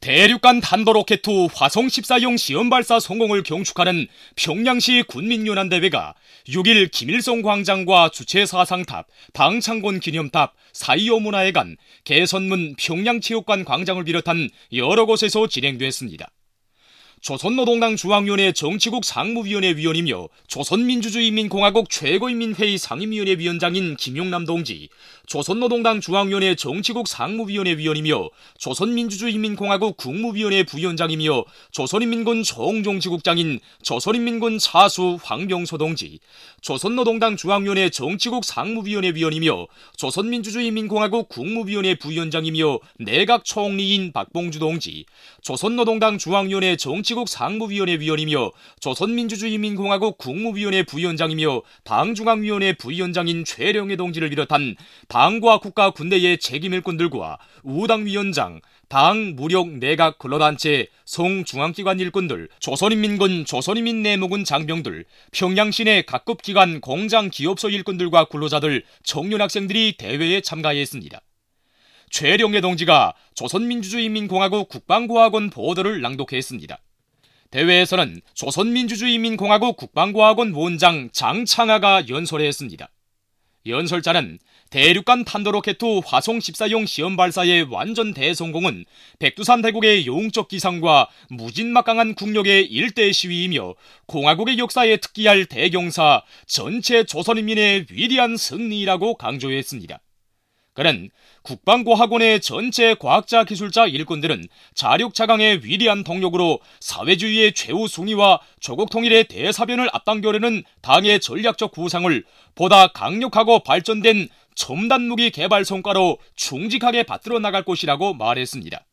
대륙간 탄도로켓 화성 14형 시험 발사 성공을 경축하는 평양시 군민연합대회가 6일 김일성 광장과 주체 사상탑, 방창곤 기념탑, 사이오문화회관, 개선문 평양체육관 광장을 비롯한 여러 곳에서 진행됐습니다. 조선노동당 중앙위원회 정치국 상무위원회 위원이며 조선민주주의인민공화국 최고인민회의 상임위원회 위원장인 김용남 동지, 조선노동당 중앙위원회 정치국 상무위원회 위원이며 조선민주주의인민공화국 국무위원회 부위원장이며 조선인민군 정정지국장인 조선인민군 차수 황병소 동지, 조선노동당 중앙위원회 정치국 상무위원회 위원이며 조선민주주의인민공화국 국무위원회 부위원장이며 내각총리인 박봉주 동지, 조선노동당 중앙위원회 정치국 상무위원회 위원이며 조선민주주의인민공화국 국무위원회 부위원장이며 당중앙위원회 부위원장인 최령해 동지를 비롯한 당과 국가 군대의 책임일꾼들과 우당위원장, 당, 무력, 내각, 근로단체, 성중앙기관 일꾼들, 조선인민군, 조선인민내무군 장병들, 평양시내 각급 기관, 공장, 기업소 일꾼들과 근로자들, 청년학생들이 대회에 참가했습니다. 최령해 동지가 조선민주주의인민공화국 국방과학원 보도를 낭독했습니다. 대회에서는 조선민주주의인민공화국 국방과학원 원장 장창하가 연설했습니다. 연설자는 대륙간 탄도로켓 화성 14형 시험 발사의 완전 대성공은 백두산 대국의 영웅적 기상과 무진막강한 국력의 일대 시위이며 공화국의 역사에 특기할 대경사 전체 조선인민의 위대한 승리라고 강조했습니다. 그는 국방과학원의 전체 과학자 기술자 일꾼들은 자력자강의 위대한 동력으로 사회주의의 최후 승리와 조국 통일의 대사변을 앞당겨려는 당의 전략적 구상을 보다 강력하고 발전된 첨단무기 개발 성과로 충직하게 받들어 나갈 것이라고 말했습니다.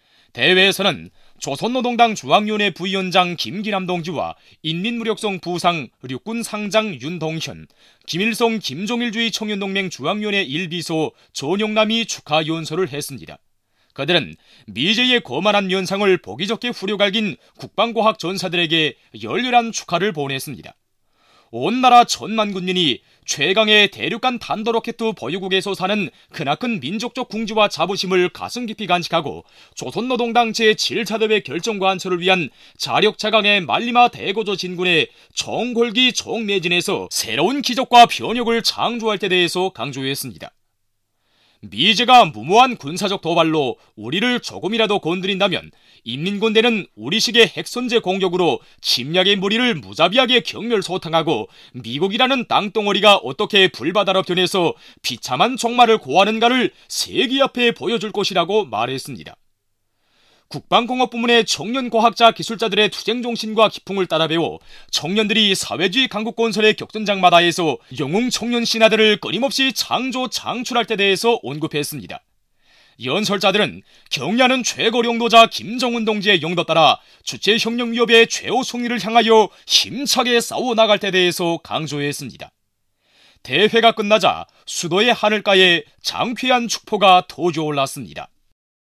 대회에서는 조선노동당 중앙위원회 부위원장 김기남 동지와 인민무력성 부상 육군 상장 윤동현, 김일성 김종일주의 청년동맹 중앙위원회 1비서 전용남이 축하 연설을 했습니다. 그들은 미제의 거만한 면상을 보기 좋게 후려갈긴 국방과학 전사들에게 열렬한 축하를 보냈습니다. 온 나라 천만 군민이 최강의 대륙간 탄도로켓 보유국에서 사는 크나큰 민족적 궁지와 자부심을 가슴 깊이 간직하고 조선노동당 제7차대회 결정과 안처를 위한 자력자강의 말리마 대고조 진군의 정골기 정매진에서 새로운 기적과 변혁을 창조할 때 대해서 강조했습니다. 미제가 무모한 군사적 도발로 우리를 조금이라도 건드린다면 인민군대는 우리식의 핵선제 공격으로 침략의 무리를 무자비하게 경멸소탕하고 미국이라는 땅덩어리가 어떻게 불바다로 변해서 비참한 종말을 고하는가를 세계 앞에 보여줄 것이라고 말했습니다. 국방공업부문의 청년과학자 기술자들의 투쟁정신과 기풍을 따라 배워 청년들이 사회주의 강국 건설의 격전장마다에서 영웅 청년 신화들을 끊임없이 창출할 때 대해서 언급했습니다. 연설자들은 경야는 최고 영도자 김정은 동지의 영도 따라 주체혁명 위협의 최후 승리를 향하여 힘차게 싸워나갈 때 대해서 강조했습니다. 대회가 끝나자 수도의 하늘가에 장쾌한 축포가 터져 올랐습니다.